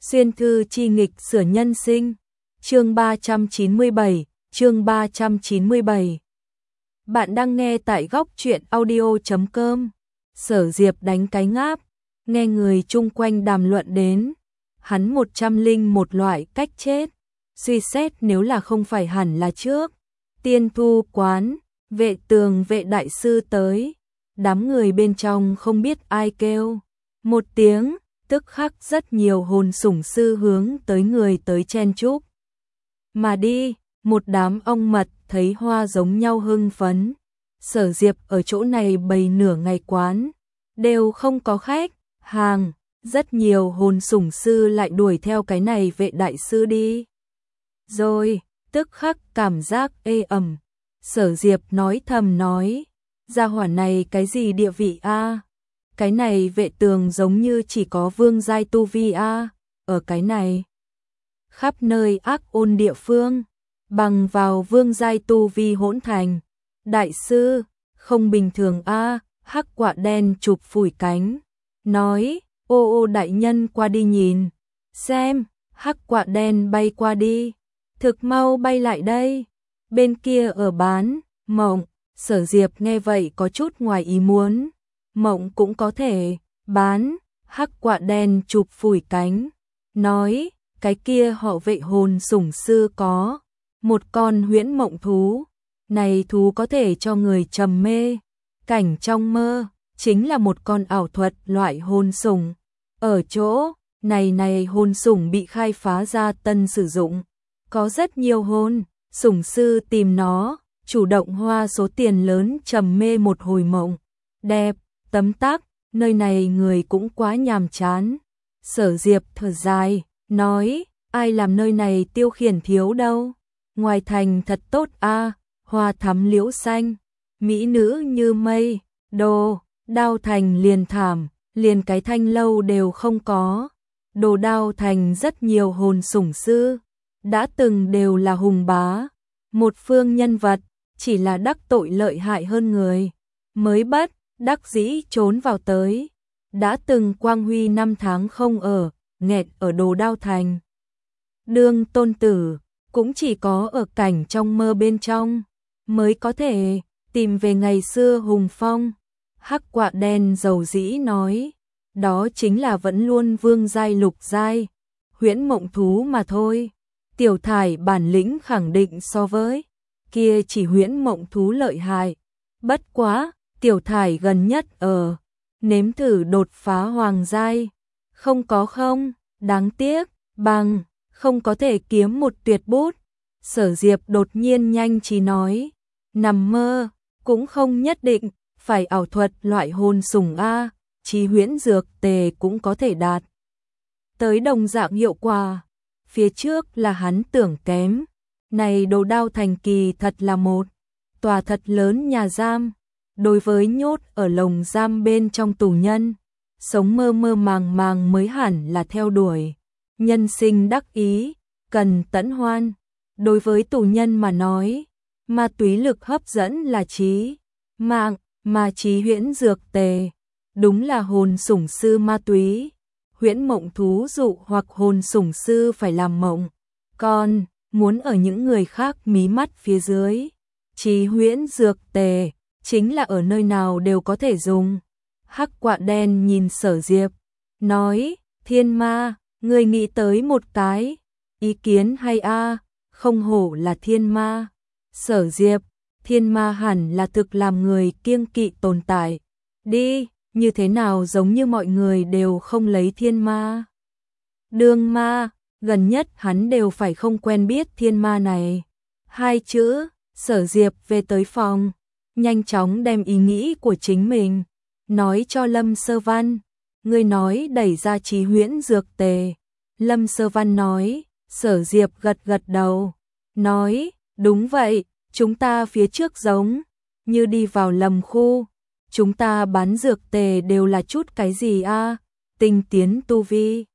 Xuyên thư chi nghịch sửa nhân sinh. Chương 397, chương 397. Bạn đang nghe tại góc truyện audio.com. Sở Diệp đánh cái ngáp, nghe người chung quanh đàm luận đến. Hắn 101 loại cách chết. Suy xét nếu là không phải hẳn là trước. Tiên thu quán, vệ tường vệ đại sư tới. Đám người bên trong không biết ai kêu. Một tiếng, tức khắc rất nhiều hồn sủng sư hướng tới người tới chen chúc. Mà đi, một đám ong mật thấy hoa giống nhau hưng phấn. Sở Diệp ở chỗ này bày nửa ngày quán, đều không có khách, hàng, rất nhiều hồn sủng sư lại đuổi theo cái này vệ đại sư đi. Rồi, tức khắc cảm giác ê ẩm. Sở Diệp nói thầm nói, gia hỏa này cái gì địa vị a? Cái này vệ tường giống như chỉ có vương giai tu vi a, ở cái này khắp nơi ác ôn địa phương, bằng vào vương giai tu vi hỗn thành. Đại sư, không bình thường a. Hắc quạ đen chụp phủi cánh, nói, ô đại nhân qua đi nhìn, xem. Hắc quạ đen bay qua đi, thực mau bay lại đây, bên kia ở bán, mộng. Sở Diệp nghe vậy có chút ngoài ý muốn, mộng cũng có thể bán. Hắc quạ đen chụp phủi cánh, nói, cái kia họ vệ hồn sủng sư có một con huyễn mộng thú, này thú có thể cho người trầm mê cảnh trong mơ, chính là một con ảo thuật loại hồn sủng. Ở chỗ này hồn sủng bị khai phá ra tân sử dụng, có rất nhiều hồn sủng sư tìm nó, chủ động hoa số tiền lớn trầm mê một hồi mộng đẹp. Tấm tắc, nơi này người cũng quá nhàm chán. Sở Diệp thở dài, nói, ai làm nơi này tiêu khiển thiếu đâu. Ngoài thành thật tốt a, hoa thắm liễu xanh, mỹ nữ như mây, đồ, đao thành liền thảm, liền cái thanh lâu đều không có. Đồ đao thành rất nhiều hồn sủng sư, đã từng đều là hùng bá, một phương nhân vật, chỉ là đắc tội lợi hại hơn người, mới bất đắc dĩ trốn vào tới. Đã từng quang huy năm tháng không ở, nghẹt ở đồ đao thành. Đương tôn tử, cũng chỉ có ở cảnh trong mơ bên trong, mới có thể tìm về ngày xưa hùng phong. Hắc quạ đen dầu dĩ nói, đó chính là vẫn luôn vương giai lục giai, huyễn mộng thú mà thôi. Tiểu thải bản lĩnh khẳng định so với kia chỉ huyễn mộng thú lợi hại. Bất quá, tiểu thải gần nhất ở nếm thử đột phá hoàng giai, không có không, đáng tiếc, bằng không có thể kiếm một tuyệt bút. Sở Diệp đột nhiên nhanh trí nói, nằm mơ cũng không nhất định phải ảo thuật loại hồn sủng a, chí huyễn dược tề cũng có thể đạt tới đồng dạng hiệu quả. Phía trước là hắn tưởng kém, này đồ đao thành kỳ thật là một tòa thật lớn nhà giam. Đối với nhốt ở lồng giam bên trong tù nhân, sống mơ mơ màng màng mới hẳn là theo đuổi nhân sinh đắc ý, cần tẫn hoan. Đối với tù nhân mà nói, ma túy lực hấp dẫn là trí mạng, mà trí huyễn dược tề đúng là hồn sủng sư ma túy. Huyễn mộng thú dụ hoặc hồn sủng sư phải làm mộng, còn muốn ở những người khác mí mắt phía dưới. Trí huyễn dược tề chính là ở nơi nào đều có thể dùng. Hắc quạ đen nhìn Sở Diệp, nói, thiên ma, người nghĩ tới một cái ý kiến hay a, không hổ là thiên ma. Sở Diệp, thiên ma hẳn là thực làm người kiêng kỵ tồn tại đi, như thế nào giống như mọi người đều không lấy thiên ma đương ma, gần nhất hắn đều phải không quen biết thiên ma này hai chữ. Sở Diệp về tới phòng, nhanh chóng đem ý nghĩ của chính mình nói cho Lâm Sơ Văn. Người nói đẩy ra trí huyễn dược tề. Lâm Sơ Văn nói. Sở Diệp gật gật đầu, nói, đúng vậy, chúng ta phía trước giống như đi vào lầm khu. Chúng ta bán dược tề đều là chút cái gì a? Tinh tiến tu vi,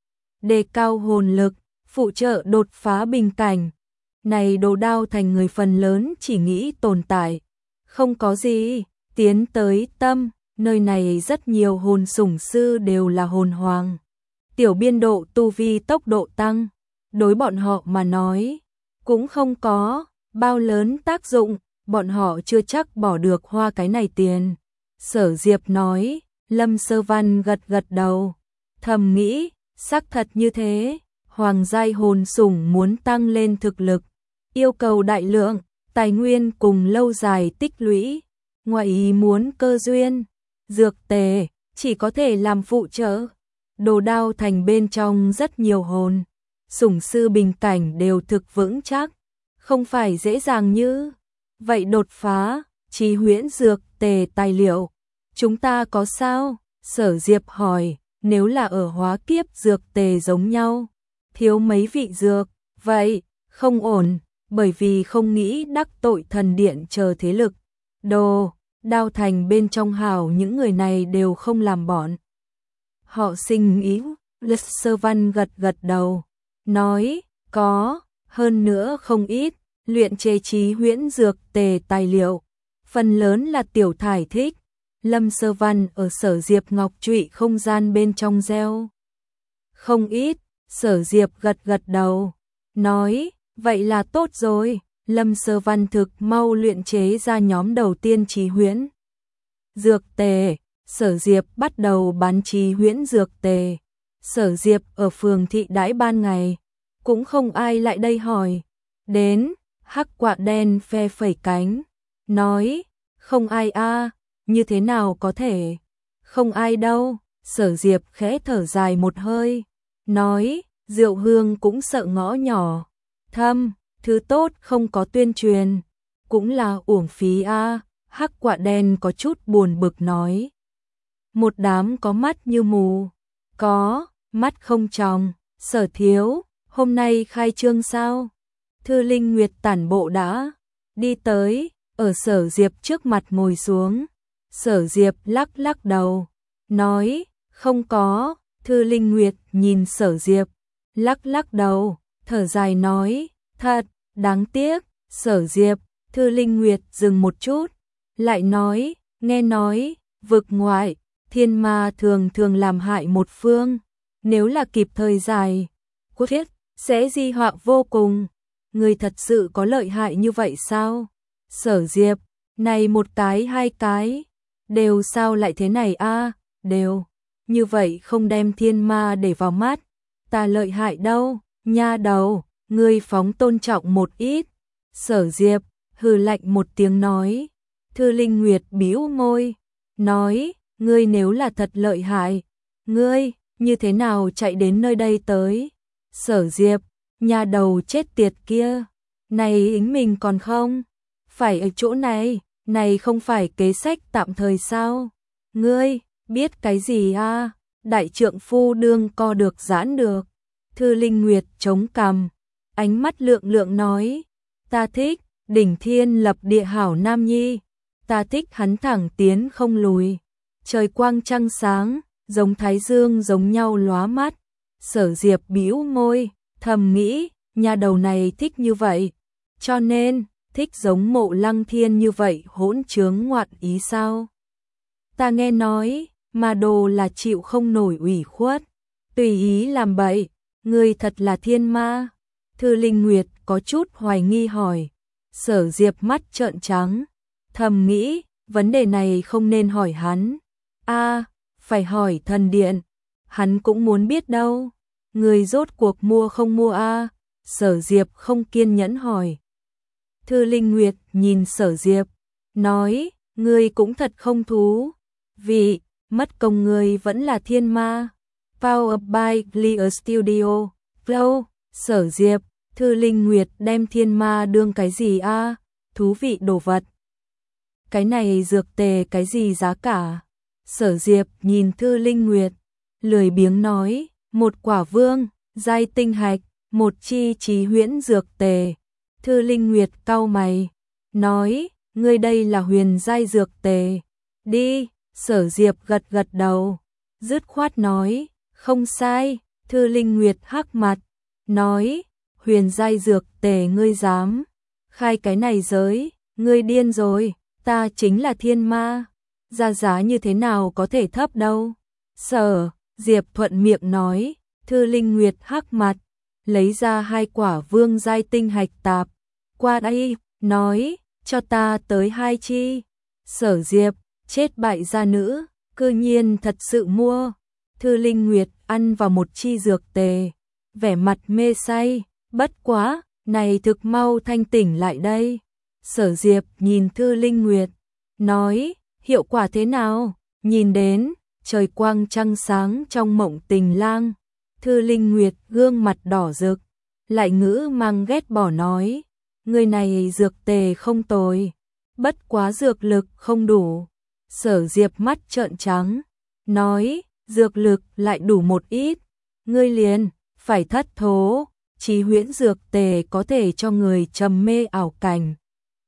đề cao hồn lực, phụ trợ đột phá bình cảnh. Này đồ đao thành người phần lớn chỉ nghĩ tồn tại, không có gì tiến tới tâm. Nơi này rất nhiều hồn sủng sư đều là hồn hoàng, tiểu biên độ tu vi tốc độ tăng, đối bọn họ mà nói, cũng không có bao lớn tác dụng, bọn họ chưa chắc bỏ được hoa cái này tiền. Sở Diệp nói, Lâm Sơ Văn gật gật đầu, thầm nghĩ, xác thật như thế, hoàng giai hồn sủng muốn tăng lên thực lực, yêu cầu đại lượng, tài nguyên cùng lâu dài tích lũy, ngoài ý muốn cơ duyên, dược tề, chỉ có thể làm phụ trợ. Đồ Đao Thành bên trong rất nhiều hồn, sủng sư bình cảnh đều thực vững chắc, không phải dễ dàng như vậy đột phá. Chí huyễn dược tề tài liệu, chúng ta có sao? Sở Diệp hỏi, nếu là ở hóa kiếp dược tề giống nhau, thiếu mấy vị dược, vậy không ổn, bởi vì không nghĩ đắc tội thần điện chờ thế lực. Đồ Đao Thành bên trong hào những người này đều không làm bọn họ sinh ý. Lâm Sơ Văn gật gật đầu, nói, có, hơn nữa không ít, luyện chế chí huyễn dược tề tài liệu, phần lớn là tiểu thải thích. Lâm Sơ Văn ở Sở Diệp ngọc trụy không gian bên trong gieo không ít. Sở Diệp gật gật đầu, nói, vậy là tốt rồi. Lâm Sơ Văn thực mau luyện chế ra nhóm đầu tiên chí huyễn dược tề. Sở Diệp bắt đầu bán chí huyễn dược tề. Sở Diệp ở phường thị đãi ban ngày, cũng không ai lại đây hỏi. Đến, hắc quạ đen phe phẩy cánh, nói, không ai a, như thế nào có thể, không ai đâu. Sở Diệp khẽ thở dài một hơi, nói, Diệu Hương cũng sợ ngõ nhỏ thâm, thứ tốt không có tuyên truyền, cũng là uổng phí a. Hắc quạ đen có chút buồn bực nói, một đám có mắt như mù, có mắt không tròng. Sở thiếu, hôm nay khai trương sao? Thư Linh Nguyệt tản bộ đã đi tới, ở Sở Diệp trước mặt ngồi xuống. Sở Diệp lắc lắc đầu, nói, không có. Thư Linh Nguyệt nhìn Sở Diệp, lắc lắc đầu, thở dài nói, thật, đáng tiếc. Sở Diệp, Thư Linh Nguyệt dừng một chút, lại nói, nghe nói, vực ngoại, thiên ma thường thường làm hại một phương, nếu là kịp thời giải quyết, sẽ di họa vô cùng. Người thật sự có lợi hại như vậy sao? Sở Diệp, này một cái hai cái, đều sao lại thế này a? Đều, như vậy không đem thiên ma để vào mắt, ta lợi hại đâu, nha đầu, ngươi phóng tôn trọng một ít. Sở Diệp, hừ lạnh một tiếng nói. Thư Linh Nguyệt bĩu môi, nói, ngươi nếu là thật lợi hại, ngươi, như thế nào chạy đến nơi đây tới? Sở Diệp, nhà đầu chết tiệt kia, này ính mình còn không? Phải ở chỗ này, này không phải kế sách tạm thời sao? Ngươi, biết cái gì a? Đại trượng phu đương co được giãn được. Thư Linh Nguyệt chống cằm, ánh mắt lượng lượng nói, ta thích, đỉnh thiên lập địa hảo nam nhi, ta thích hắn thẳng tiến không lùi. Trời quang trăng sáng, giống thái dương giống nhau lóa mắt. Sở Diệp bĩu môi, thầm nghĩ, nhà đầu này thích như vậy, cho nên, thích giống Mộ Lăng Thiên như vậy hỗn trướng ngoạn ý sao? Ta nghe nói, mà đồ là chịu không nổi ủy khuất, tùy ý làm bậy, người thật là thiên ma. Thư Linh Nguyệt có chút hoài nghi hỏi. Sở Diệp mắt trợn trắng, thầm nghĩ, vấn đề này không nên hỏi hắn. Phải hỏi thần điện, hắn cũng muốn biết đâu. Người rốt cuộc mua không mua a? Sở Diệp không kiên nhẫn hỏi. Thư Linh Nguyệt nhìn Sở Diệp, nói, ngươi cũng thật không thú vị, mất công ngươi vẫn là thiên ma. Powered by Clear Studio, Flow. Sở Diệp, Thư Linh Nguyệt đem thiên ma đương cái gì a? Thú vị đồ vật. Cái này dược tề cái gì giá cả? Sở Diệp nhìn Thư Linh Nguyệt, lười biếng nói, một quả vương, giai tinh hạch, một chi chí huyễn dược tề. Thư Linh Nguyệt cau mày, nói, ngươi đây là huyền giai dược tề. Đi. Sở Diệp gật gật đầu, dứt khoát nói, không sai. Thư Linh Nguyệt hắc mặt, nói, huyền giai dược tề ngươi dám khai cái này giới, ngươi điên rồi, ta chính là thiên ma, giá như thế nào có thể thấp đâu. Sở Diệp thuận miệng nói, Thư Linh Nguyệt hắc mặt, lấy ra 2 quả vương giai tinh hạch tạp. Qua đây, nói, cho ta tới 2 chi. Sở Diệp, chết bại gia nữ, cư nhiên thật sự mua. Thư Linh Nguyệt ăn vào một chi dược tề, vẻ mặt mê say, bất quá, này thực mau thanh tỉnh lại đây. Sở Diệp nhìn Thư Linh Nguyệt, nói, hiệu quả thế nào? Nhìn đến, trời quang trăng sáng trong mộng tình lang. Thư Linh Nguyệt gương mặt đỏ rực, lại ngữ mang ghét bỏ nói, người này dược tề không tồi, bất quá dược lực không đủ. Sở Diệp mắt trợn trắng, nói, dược lực lại đủ một ít, ngươi liền phải thất thố, chí huyễn dược tề có thể cho người trầm mê ảo cảnh.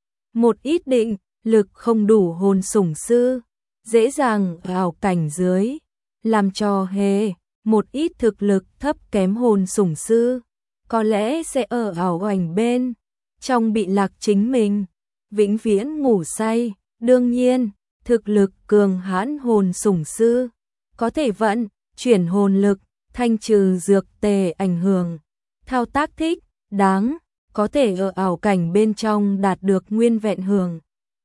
Một ít định, lực không đủ hồn sủng sư, dễ dàng ảo cảnh dưới, làm cho hề, một ít thực lực thấp kém hồn sủng sư, có lẽ sẽ ở ảo ảnh bên, trong bị lạc chính mình, vĩnh viễn ngủ say. Đương nhiên, thực lực cường hãn hồn sủng sư, có thể vận, chuyển hồn lực, thanh trừ dược tề ảnh hưởng. Thao tác thích, đáng, có thể ở ảo cảnh bên trong đạt được nguyên vẹn hưởng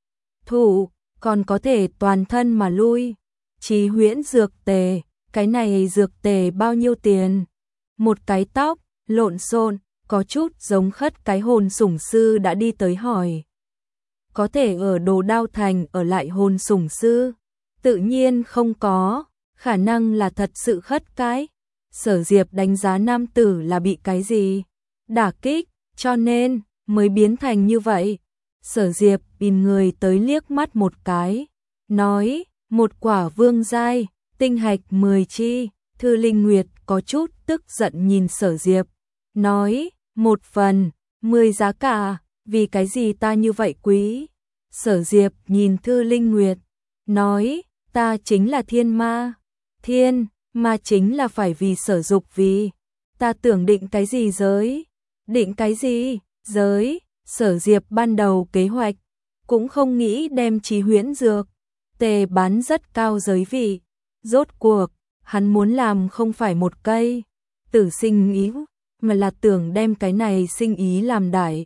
thụ, còn có thể toàn thân mà lui. Chí huyễn dược tề, cái này dược tề bao nhiêu tiền? Một cái tóc, lộn xộn, có chút giống khất cái hồn sủng sư đã đi tới hỏi. Có thể ở Đồ Đao Thành ở lại hồn sủng sư? Tự nhiên không có, khả năng là thật sự khất cái. Sở Diệp đánh giá nam tử là bị cái gì đả kích, cho nên mới biến thành như vậy. Sở Diệp nhìn người tới liếc mắt một cái, nói, một quả vương giai, tinh hạch 10 chi. Thư Linh Nguyệt có chút tức giận nhìn Sở Diệp, nói, 1 phần, 10 giá cả, vì cái gì ta như vậy quý? Sở Diệp nhìn Thư Linh Nguyệt, nói, ta chính là thiên ma, thiên ma chính là phải vì sở dục vì, ta tưởng định cái gì giới, định cái gì giới. Sở Diệp ban đầu kế hoạch, cũng không nghĩ đem chí huyễn dược tề bán rất cao giới vị, rốt cuộc, hắn muốn làm không phải một cây tử sinh ý, mà là tưởng đem cái này sinh ý làm đại.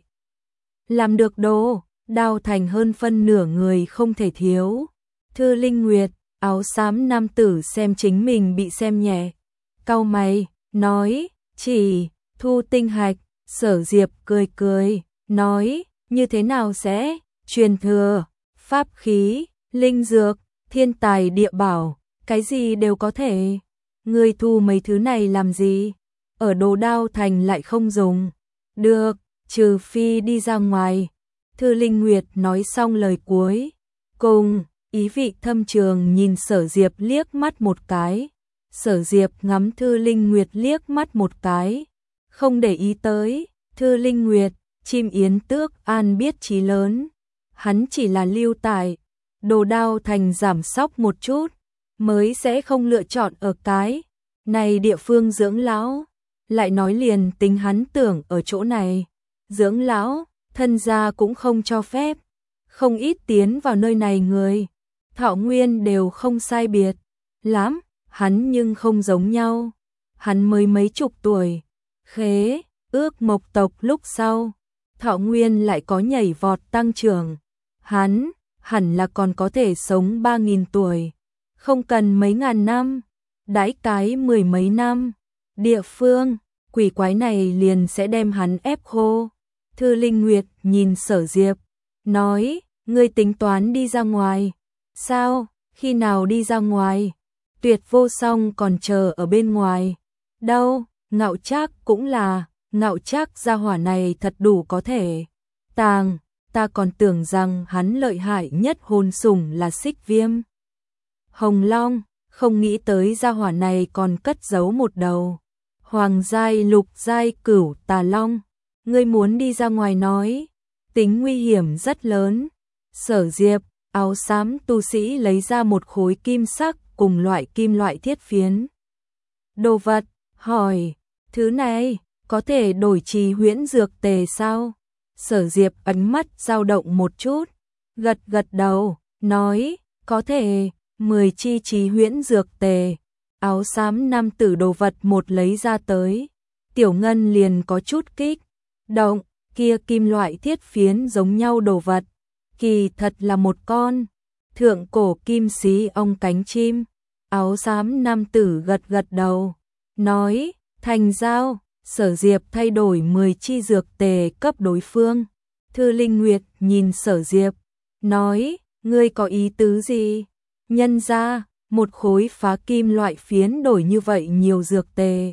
Làm được Đồ Đao Thành hơn phân nửa người không thể thiếu. Thư Linh Nguyệt, áo xám nam tử xem chính mình bị xem nhẹ, cau mày, nói, chỉ thu tinh hạch. Sở Diệp cười cười, nói, như thế nào sẽ truyền thừa, pháp khí, linh dược, thiên tài địa bảo, cái gì đều có thể. Ngươi thu mấy thứ này làm gì? Ở Đồ Đao Thành lại không dùng được, trừ phi đi ra ngoài. Thư Linh Nguyệt nói xong lời cuối cùng, ý vị thâm trường nhìn Sở Diệp liếc mắt một cái. Sở Diệp ngắm Thư Linh Nguyệt liếc mắt một cái, không để ý tới. Thư Linh Nguyệt, chim yến tước an biết chí lớn, hắn chỉ là lưu tại Đồ Đao Thành giảm sóc một chút, mới sẽ không lựa chọn ở cái này địa phương dưỡng lão. Lại nói liền tính hắn tưởng ở chỗ này dưỡng lão, thân gia cũng không cho phép. Không ít tiến vào nơi này người, thọ nguyên đều không sai biệt lắm, hắn nhưng không giống nhau. Hắn mới mấy chục tuổi, khế ước mộc tộc lúc sau, thọ nguyên lại có nhảy vọt tăng trưởng. Hắn hẳn là còn có thể sống 3.000 tuổi, không cần mấy ngàn năm, đãi cái 10 mấy năm, địa phương quỷ quái này liền sẽ đem hắn ép khô. Thư Linh Nguyệt nhìn Sở Diệp, nói, ngươi tính toán đi ra ngoài, sao, khi nào đi ra ngoài? Tuyệt Vô Song còn chờ ở bên ngoài, đâu, Ngạo Trác cũng là, Ngạo Trác gia hỏa này thật đủ có thể tàng, ta còn tưởng rằng hắn lợi hại nhất hồn sủng là Xích Viêm Hồng Long, không nghĩ tới gia hỏa này còn cất giấu một đầu hoàng giai lục giai cửu tà long. Ngươi muốn đi ra ngoài nói, tính nguy hiểm rất lớn. Sở Diệp, áo xám tu sĩ lấy ra một khối kim sắc cùng loại kim loại thiết phiến đồ vật, hỏi, thứ này có thể đổi trì huyễn dược tề sao? Sở Diệp ánh mắt dao động một chút, gật gật đầu, nói, có thể, 10 chi trì huyễn dược tề, áo xám nam tử đồ vật một lấy ra tới. Tiểu Ngân liền có chút kích động, kia kim loại thiết phiến giống nhau đồ vật, kỳ thật là một con thượng cổ kim xí ong cánh chim. Áo xám nam tử gật gật đầu, nói, thành giao. Sở Diệp thay đổi 10 chi dược tề cấp đối phương. Thư Linh Nguyệt nhìn Sở Diệp, nói, ngươi có ý tứ gì? Nhân ra, một khối phá kim loại phiến đổi như vậy nhiều dược tề.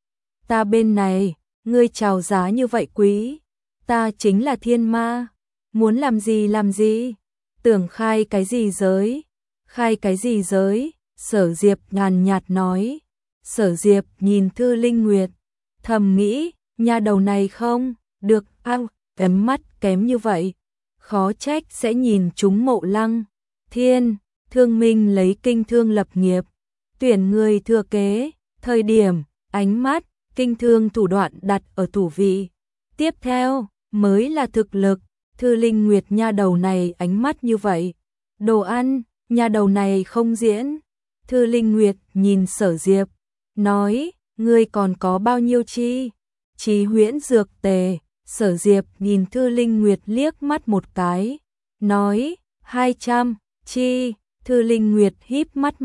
Ta bên này, ngươi chào giá như vậy quý, ta chính là thiên ma, muốn làm gì làm gì, tưởng khai cái gì giới, khai cái gì giới, Sở Diệp nhàn nhạt nói. Sở Diệp nhìn Thư Linh Nguyệt, thầm nghĩ, nhà đầu này không được ao, kém mắt kém như vậy, khó trách sẽ nhìn chúng Mộ Lăng Thiên. Thương Minh lấy kinh thương lập nghiệp, tuyển người thừa kế, thời điểm, ánh mắt, kinh thương thủ đoạn đặt ở thủ vị. Tiếp theo, mới là thực lực. Thư Linh Nguyệt nha đầu này ánh mắt như vậy. Đồ ăn, nha đầu này không diễn. Thư Linh Nguyệt nhìn Sở Diệp, nói, ngươi còn có bao nhiêu chi? Chí huyễn dược tề. Sở Diệp nhìn Thư Linh Nguyệt liếc mắt một cái, nói, 200 chi. Thư Linh Nguyệt híp mắt,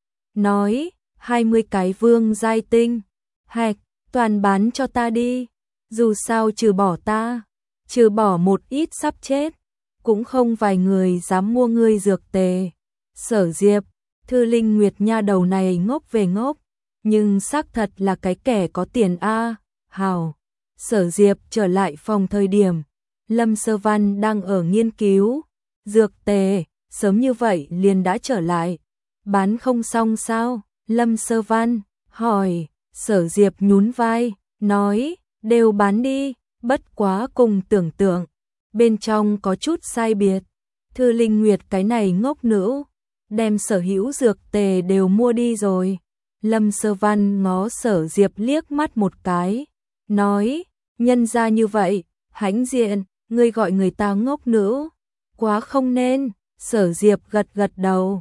nói, 20 cái vương giai tinh hạch, toàn bán cho ta đi, dù sao trừ bỏ ta, trừ bỏ một ít sắp chết, cũng không vài người dám mua ngươi dược tề. Sở Diệp, Thư Linh Nguyệt nha đầu này ngốc về ngốc, nhưng xác thật là cái kẻ có tiền a. Hào. Sở Diệp trở lại phòng thời điểm, Lâm Sơ Văn đang ở nghiên cứu dược tề. Sớm như vậy liền đã trở lại, bán không xong sao? Lâm Sơ Văn hỏi. Sở Diệp nhún vai, nói, đều bán đi, bất quá cùng tưởng tượng, bên trong có chút sai biệt. Thư Linh Nguyệt cái này ngốc nữ, đem sở hữu dược tề đều mua đi rồi. Lâm Sơ Văn ngó Sở Diệp liếc mắt một cái, nói, nhân ra như vậy, hãnh diện, ngươi gọi người ta ngốc nữ, quá không nên. Sở Diệp gật gật đầu,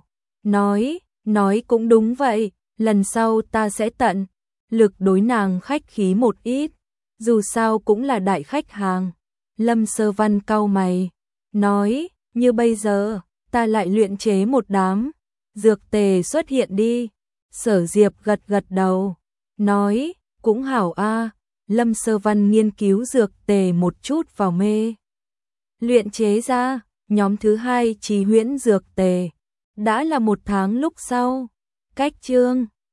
nói cũng đúng vậy, lần sau ta sẽ tận lực đối nàng khách khí một ít, dù sao cũng là đại khách hàng. Lâm Sơ Văn cau mày, nói, như bây giờ, ta lại luyện chế một đám dược tề xuất hiện đi. Sở Diệp gật gật đầu, nói, cũng hảo a. Lâm Sơ Văn nghiên cứu dược tề một chút vào mê luyện chế ra nhóm thứ 2 chí huyễn dược tề, đã là 1 tháng lúc sau. Cách chương